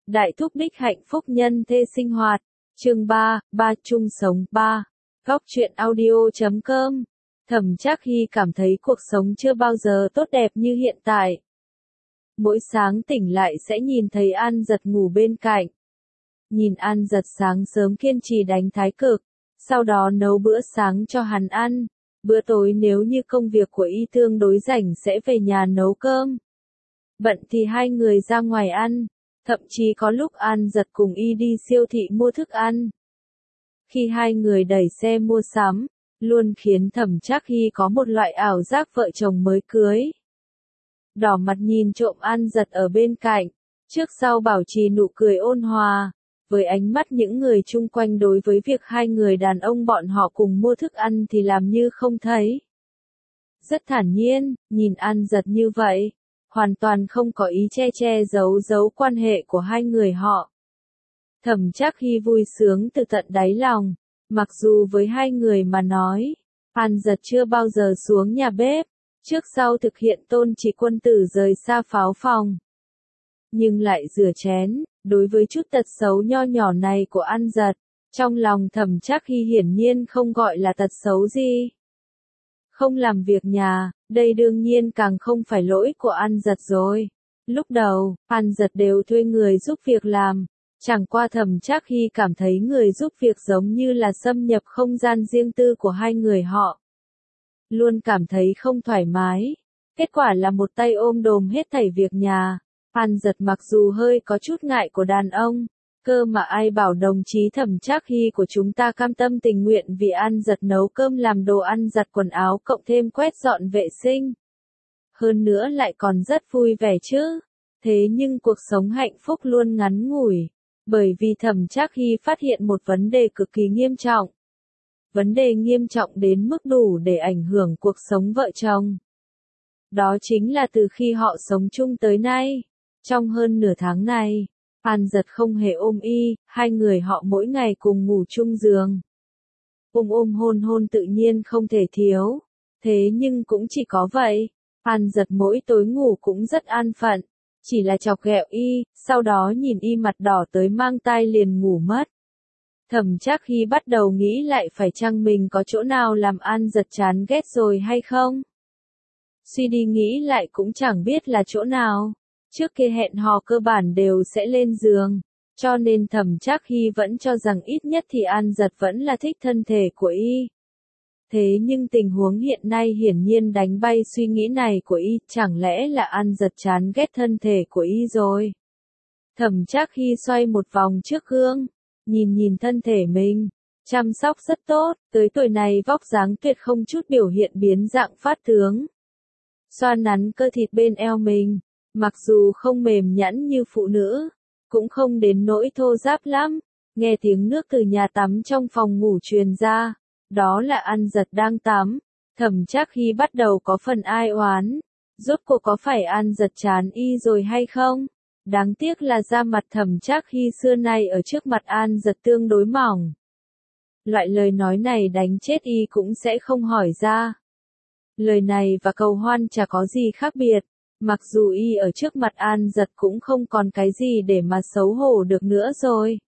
Đại thúc đích hạnh phúc nhân thê sinh hoạt. Chương 3, chung sống 3. Góc truyện audio.com. Thẩm Trác Hy cảm thấy cuộc sống chưa bao giờ tốt đẹp như hiện tại. Mỗi sáng tỉnh lại sẽ nhìn thấy An Giật ngủ bên cạnh. Nhìn An Giật sáng sớm kiên trì đánh thái cực, sau đó nấu bữa sáng cho hắn ăn. Bữa tối nếu như công việc của y tương đối rảnh sẽ về nhà nấu cơm. Bận thì hai người ra ngoài ăn. Thậm chí có lúc An Giật cùng y đi siêu thị mua thức ăn. Khi hai người đẩy xe mua sắm, luôn khiến Thẩm Trác Hy có một loại ảo giác vợ chồng mới cưới. Đỏ mặt nhìn trộm An Giật ở bên cạnh, trước sau bảo trì nụ cười ôn hòa, với ánh mắt những người chung quanh đối với việc hai người đàn ông bọn họ cùng mua thức ăn thì làm như không thấy. Rất thản nhiên, nhìn An Giật như vậy, hoàn toàn không có ý che giấu quan hệ của hai người họ. Thẩm Trác Hy vui sướng từ tận đáy lòng, mặc dù với hai người mà nói, An Giật chưa bao giờ xuống nhà bếp, trước sau thực hiện tôn chỉ quân tử rời xa pháo phòng. Nhưng lại rửa chén, đối với chút tật xấu nho nhỏ này của An Giật, trong lòng Thẩm Trác Hy hiển nhiên không gọi là tật xấu gì. Không làm việc nhà, đây đương nhiên càng không phải lỗi của An Giật rồi. Lúc đầu, An Giật đều thuê người giúp việc làm, chẳng qua Thẩm Trác Hy cảm thấy người giúp việc giống như là xâm nhập không gian riêng tư của hai người họ. Luôn cảm thấy không thoải mái, kết quả là một tay ôm đồm hết thảy việc nhà. An Giật mặc dù hơi có chút ngại của đàn ông, cơ mà ai bảo đồng chí Thẩm Trác Hy của chúng ta cam tâm tình nguyện vì An Giật nấu cơm làm đồ ăn giặt quần áo cộng thêm quét dọn vệ sinh. Hơn nữa lại còn rất vui vẻ chứ. Thế nhưng cuộc sống hạnh phúc luôn ngắn ngủi, bởi vì Thẩm Trác Hy phát hiện một vấn đề cực kỳ nghiêm trọng. Vấn đề nghiêm trọng đến mức đủ để ảnh hưởng cuộc sống vợ chồng. Đó chính là từ khi họ sống chung tới nay, trong hơn nửa tháng này, An Giật không hề ôm y, hai người họ mỗi ngày cùng ngủ chung giường. Ôm hôn tự nhiên không thể thiếu, thế nhưng cũng chỉ có vậy. An Giật mỗi tối ngủ cũng rất an phận, chỉ là chọc ghẹo y, sau đó nhìn y mặt đỏ tới mang tai liền ngủ mất. Thẩm Trác Hy bắt đầu nghĩ lại phải chăng mình có chỗ nào làm An Giật chán ghét rồi hay không. Suy đi nghĩ lại cũng chẳng biết là chỗ nào. Trước kia hẹn hò cơ bản đều sẽ lên giường, cho nên Thẩm Trác Hy vẫn cho rằng ít nhất thì An Giật vẫn là thích thân thể của y. Thế nhưng tình huống hiện nay hiển nhiên đánh bay suy nghĩ này của y, chẳng lẽ là An Giật chán ghét thân thể của y rồi. Thẩm Trác Hy xoay một vòng trước gương, nhìn thân thể mình, chăm sóc rất tốt, tới tuổi này vóc dáng tuyệt không chút biểu hiện biến dạng phát tướng. Xoa nắn cơ thịt bên eo mình, mặc dù không mềm nhẵn như phụ nữ, cũng không đến nỗi thô ráp lắm. Nghe tiếng nước từ nhà tắm trong phòng ngủ truyền ra, đó là An Giật đang tắm. Thẩm Trác Hy bắt đầu có phần ai oán, rốt cuộc có phải An Giật chán y rồi hay không? Đáng tiếc là da mặt Thẩm Trác Hy xưa nay ở trước mặt An Giật tương đối mỏng. Loại lời nói này đánh chết y cũng sẽ không hỏi ra. Lời này và cầu hoan chả có gì khác biệt, mặc dù y ở trước mặt An Giật cũng không còn cái gì để mà xấu hổ được nữa rồi.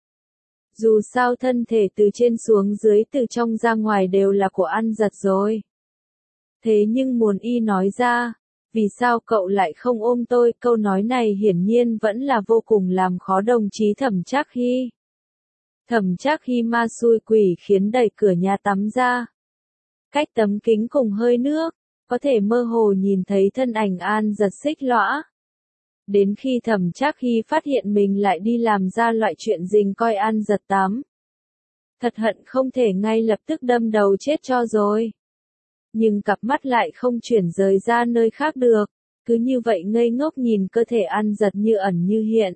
Dù sao thân thể từ trên xuống dưới từ trong ra ngoài đều là của An Giật rồi. Thế nhưng muốn y nói ra, vì sao cậu lại không ôm tôi, câu nói này hiển nhiên vẫn là vô cùng làm khó đồng chí Thẩm Trác Hy. Thẩm Trác Hy ma xui quỷ khiến đẩy cửa nhà tắm ra. Cách tấm kính cùng hơi nước, có thể mơ hồ nhìn thấy thân ảnh An Giật xích lõa. Đến khi Thẩm Trác Hy phát hiện mình lại đi làm ra loại chuyện rình coi An Giật tắm. Thật hận không thể ngay lập tức đâm đầu chết cho rồi. Nhưng cặp mắt lại không chuyển rời ra nơi khác được, cứ như vậy ngây ngốc nhìn cơ thể An Giật như ẩn như hiện.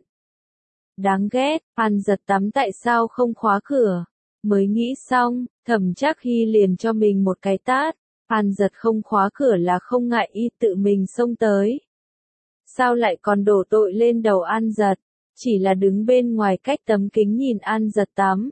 Đáng ghét, An Giật tắm tại sao không khóa cửa? Mới nghĩ xong, Thẩm Trác Hy liền cho mình một cái tát. An Giật không khóa cửa là không ngại y tự mình xông tới. Sao lại còn đổ tội lên đầu An Giật, chỉ là đứng bên ngoài cách tấm kính nhìn An Giật tắm.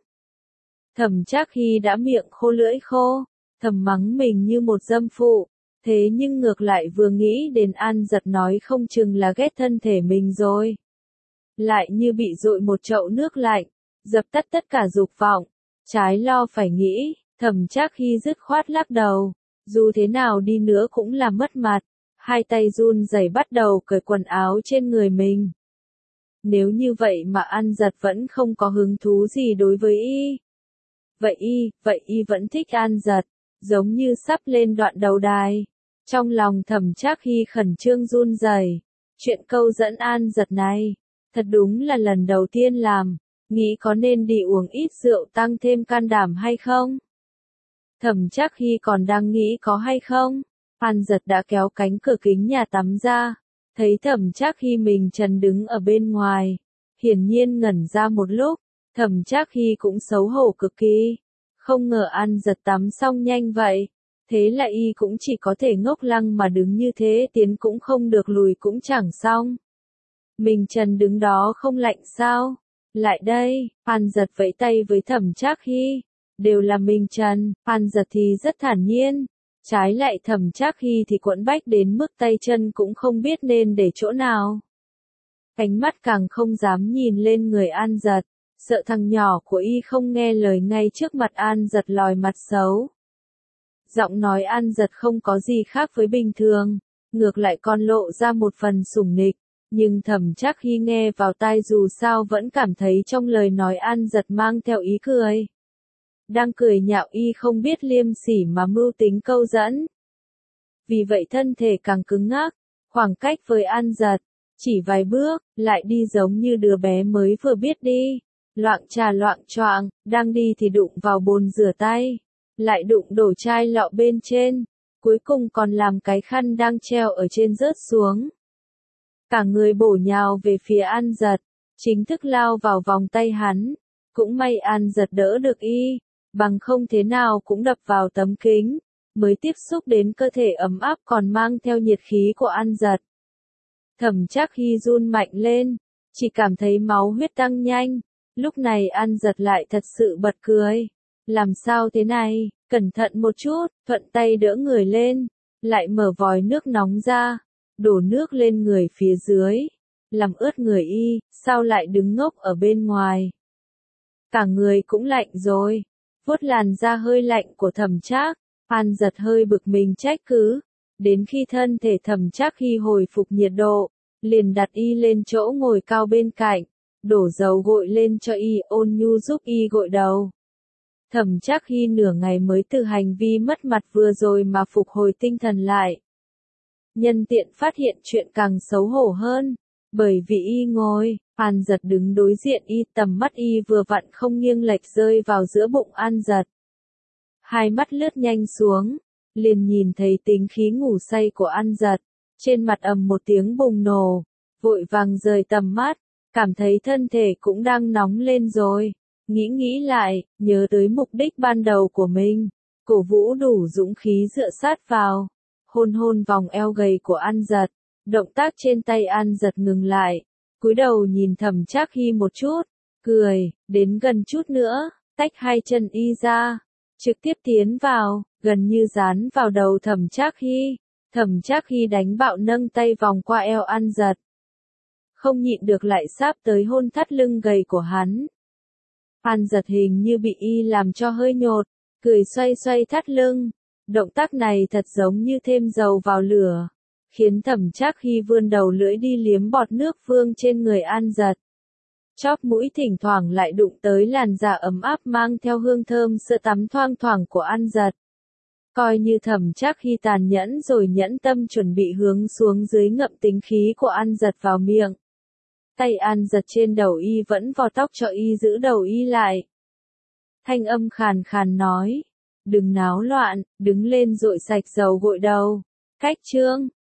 Thẩm Trác Hy đã miệng khô lưỡi khô, thầm mắng mình như một dâm phụ, thế nhưng ngược lại vừa nghĩ đến An Giật nói không chừng là ghét thân thể mình rồi. lại như bị dội một chậu nước lạnh, dập tắt tất cả dục vọng. Trái lo phải nghĩ, Thẩm Trác Hy dứt khoát lắc đầu, dù thế nào đi nữa cũng là mất mặt. Hai tay run rẩy bắt đầu cởi quần áo trên người mình. Nếu như vậy mà An Giật vẫn không có hứng thú gì đối với y. Vậy y vẫn thích An Giật, giống như sắp lên đoạn đầu đài. Trong lòng Thẩm Trác Hy khẩn trương run rẩy. Chuyện câu dẫn An Giật này, thật đúng là lần đầu tiên làm, nghĩ có nên đi uống ít rượu tăng thêm can đảm hay không? Thẩm Trác Hy còn đang nghĩ có hay không? An Giật đã kéo cánh cửa kính nhà tắm ra, thấy Thẩm Trác Hy mình trần đứng ở bên ngoài, hiển nhiên ngẩn ra một lúc, Thẩm Trác Hy cũng xấu hổ cực kỳ, không ngờ An Giật tắm xong nhanh vậy, thế là y cũng chỉ có thể ngốc lăng mà đứng như thế, tiến cũng không được lùi cũng chẳng xong. Mình trần đứng đó không lạnh sao? Lại đây, An Giật vẫy tay với Thẩm Trác Hy, đều là mình trần, An Giật thì rất thản nhiên. Trái lại Thẩm Trác Hy thì quẫn bách đến mức tay chân cũng không biết nên để chỗ nào. Ánh mắt càng không dám nhìn lên người An Giật, sợ thằng nhỏ của y không nghe lời ngay trước mặt An Giật lòi mặt xấu. Giọng nói An Giật không có gì khác với bình thường, ngược lại còn lộ ra một phần sủng nịch, nhưng Thẩm Trác Hy nghe vào tai dù sao vẫn cảm thấy trong lời nói An Giật mang theo ý cười. Đang cười nhạo y không biết liêm sỉ mà mưu tính câu dẫn. Vì vậy thân thể càng cứng ngắc, khoảng cách với An Giật, chỉ vài bước, lại đi giống như đứa bé mới vừa biết đi. Loạng trà loạng choạng, đang đi thì đụng vào bồn rửa tay, lại đụng đổ chai lọ bên trên, cuối cùng còn làm cái khăn đang treo ở trên rớt xuống. Cả người bổ nhào về phía An Giật, chính thức lao vào vòng tay hắn. Cũng may An Giật đỡ được y, bằng không thế nào cũng đập vào tấm kính, mới tiếp xúc đến cơ thể ấm áp còn mang theo nhiệt khí của An Giật. Thẩm Trác Hy run mạnh lên, chỉ cảm thấy máu huyết tăng nhanh, lúc này An Giật lại thật sự bật cười. Làm sao thế này, cẩn thận một chút, thuận tay đỡ người lên, lại mở vòi nước nóng ra, đổ nước lên người phía dưới, làm ướt người y, sao lại đứng ngốc ở bên ngoài. Cả người cũng lạnh rồi. Vuốt làn da hơi lạnh của Thẩm Trác, An Giật hơi bực mình trách cứ, đến khi thân thể Thẩm Trác Hy hồi phục nhiệt độ, liền đặt y lên chỗ ngồi cao bên cạnh, đổ dầu gội lên cho y, ôn nhu giúp y gội đầu. Thẩm Trác Hy nửa ngày mới từ hành vi mất mặt vừa rồi mà phục hồi tinh thần lại. Nhân tiện phát hiện chuyện càng xấu hổ hơn, bởi vì y ngồi, An Giật đứng đối diện y, tầm mắt y vừa vặn không nghiêng lệch rơi vào giữa bụng An Giật. Hai mắt lướt nhanh xuống, liền nhìn thấy tính khí ngủ say của An Giật, trên mặt ầm một tiếng bùng nổ, vội vàng rời tầm mắt, cảm thấy thân thể cũng đang nóng lên rồi. Nghĩ lại, nhớ tới mục đích ban đầu của mình, cổ vũ đủ dũng khí dựa sát vào, hôn hôn vòng eo gầy của An Giật, động tác trên tay An Giật ngừng lại, cúi đầu nhìn Thẩm Trác Hy một chút, cười, đến gần chút nữa, tách hai chân y ra, trực tiếp tiến vào, gần như dán vào đầu Thẩm Trác Hy. Thẩm Trác Hy đánh bạo nâng tay vòng qua eo An Giật, không nhịn được lại sáp tới hôn thắt lưng gầy của hắn. An Giật hình như bị y làm cho hơi nhột, cười xoay xoay thắt lưng. Động tác này thật giống như thêm dầu vào lửa, khiến Thẩm Trác Hy vươn đầu lưỡi đi liếm bọt nước vương trên người An Giật. Chóp mũi thỉnh thoảng lại đụng tới làn da ấm áp mang theo hương thơm sữa tắm thoang thoảng của An Giật. Coi như Thẩm Trác Hy tàn nhẫn rồi nhẫn tâm chuẩn bị hướng xuống dưới ngậm tính khí của An Giật vào miệng. Tay An Giật trên đầu y vẫn vò tóc cho y giữ đầu y lại. Thanh âm khàn khàn nói, đừng náo loạn, đứng lên dội sạch dầu gội đầu. Cách chương